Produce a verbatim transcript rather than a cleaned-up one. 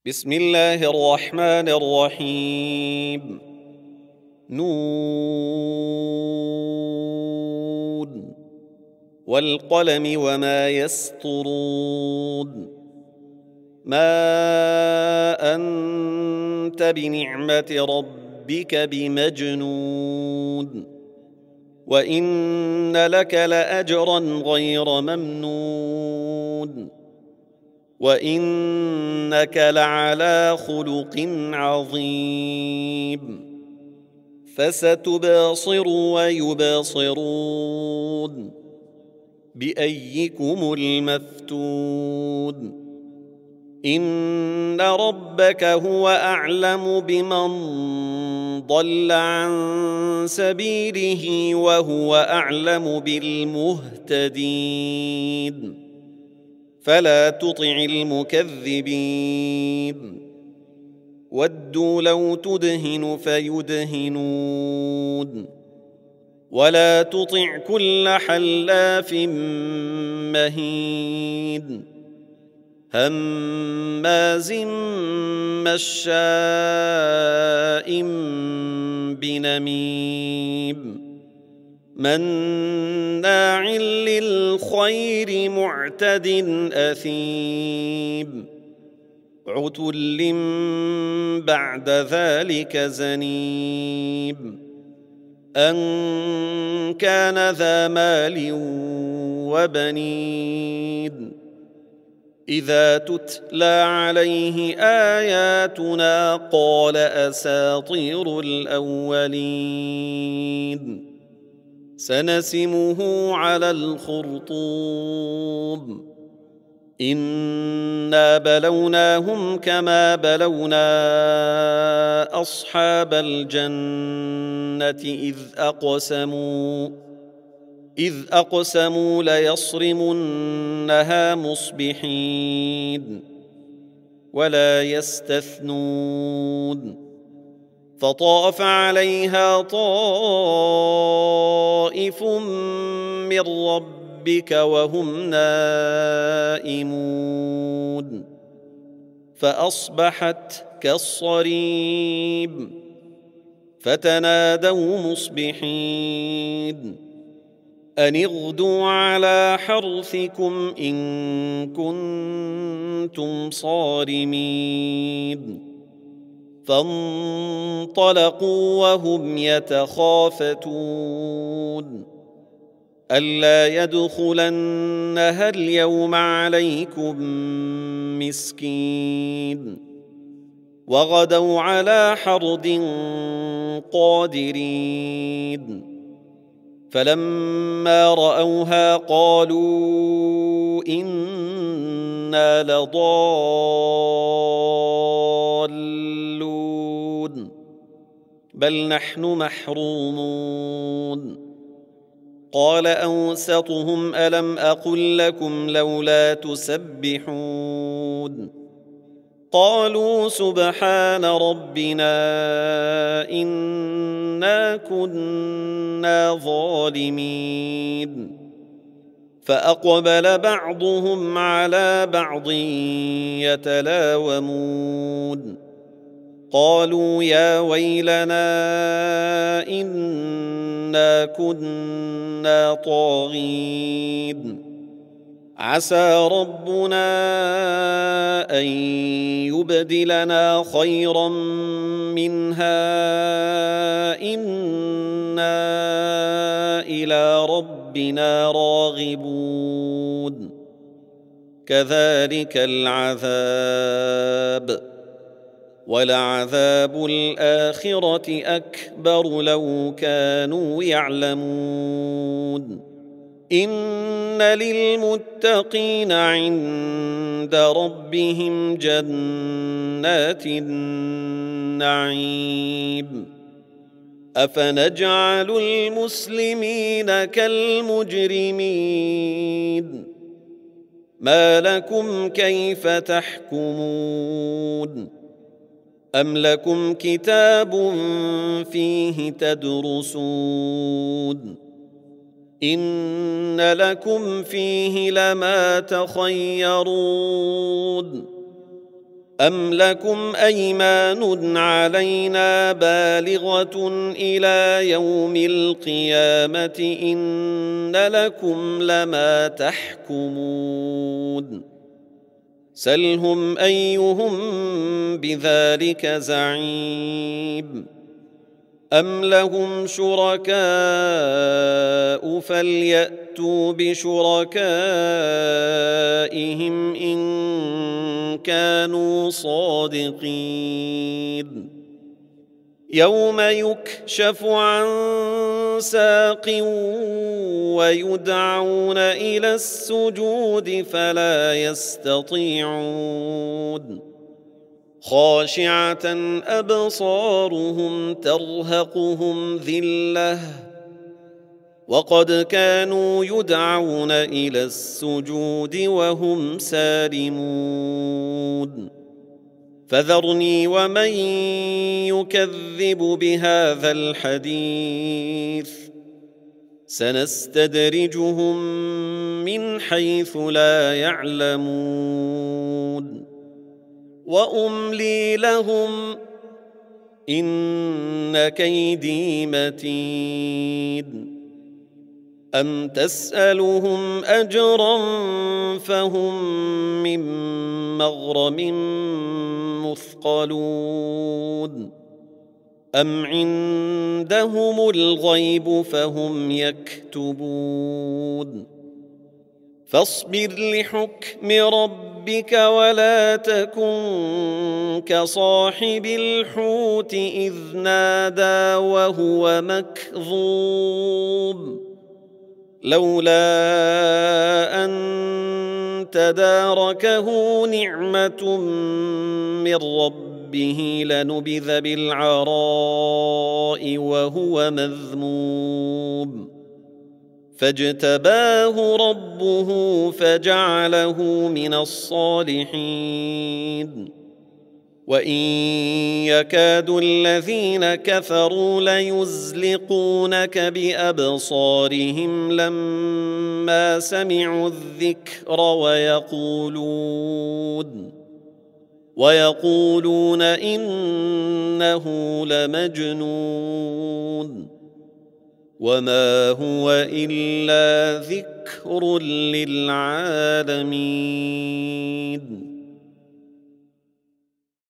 بسم الله الرحمن الرحيم. نون والقلم وما يسطرون. ما أنت بنعمة ربك بمجنون، وإن لك لأجرا غير ممنون، وإنك لعلى خلق عظيم. فستبصر ويبصرون بأيكم المفتون. إن ربك هو أعلم بمن ضل عن سبيله وهو أعلم بالمهتدين. فلا تطع المكذبين. ودوا لو تدهن فيدهنون. ولا تطع كل حلاف مهين هماز مشاء بنميم مناع للخير معتد أثيم عتل بعد ذلك زنيم أن كان ذا مال وبنين. إذا تتلى عليه آياتنا قال أساطير الأولين. سنسمه على الخرطوم. إنا بلوناهم كما بلونا أصحاب الجنة إذ أقسموا إذ أقسموا ليصرمنها مصبحين ولا يستثنون. فطاف عليها طائف من ربك وهم نائمون فأصبحت كالصريم. فتنادوا مصبحين أن اغدوا على حرثكم إن كنتم صارمين. فانطلقوا وهم يتخافتون ألا يدخلنها اليوم عليكم مسكين. وغدوا على حرد قادرين. فلما رأوها قالوا إنا لضالون بل نحن محرومون. قال أوسطهم ألم أقل لكم لولا تسبحون. قالوا سبحان ربنا إنا كنا ظالمين. فأقبل بعضهم على بعض يتلاومون قالوا يا ويلنا إنا كنا طاغين. عسى ربنا أن يبدلنا خيرا منها إنا إلى ربنا راغبون. كذلك العذاب ولعذاب الآخرة أكبر لو كانوا يعلمون. إن للمتقين عند ربهم جنات النعيم. أفنجعل المسلمين كالمجرمين. ما لكم كيف تحكمون. أم لكم كتاب فيه تدرسون. إن لكم فيه لما تخيرون. أم لكم أيمان علينا بالغة إلى يوم القيامة إن لكم لما تحكمون سلهم أيهم بذلك زعيم أم لهم شركاء فليأتوا بشركائهم إن كانوا صادقين يوم يكشف عن ساق ويدعون إلى السجود فلا يستطيعون خاشعة أبصارهم ترهقهم ذلة وقد كانوا يدعون إلى السجود وهم سالمون فذرني ومن يكذب بهذا الحديث سنستدرجهم من حيث لا يعلمون وأملي لهم إن كيدي متين أم تسألهم أجرا فهم من مغرم مثقلون أم عندهم الغيب فهم يكتبون فاصبر لحكم ربك ولا تكن كصاحب الحوت إذ نادى وهو مكظوم لولا أن تداركه نعمة من ربه لنبذ بالعراء وهو مذموم فاجتباه ربه فجعله من الصالحين وإن يكاد الذين كفروا ليزلقونك بأبصارهم لما سمعوا الذكر ويقولون ويقولون إنه لمجنون وما هو إلا ذكر للعالمين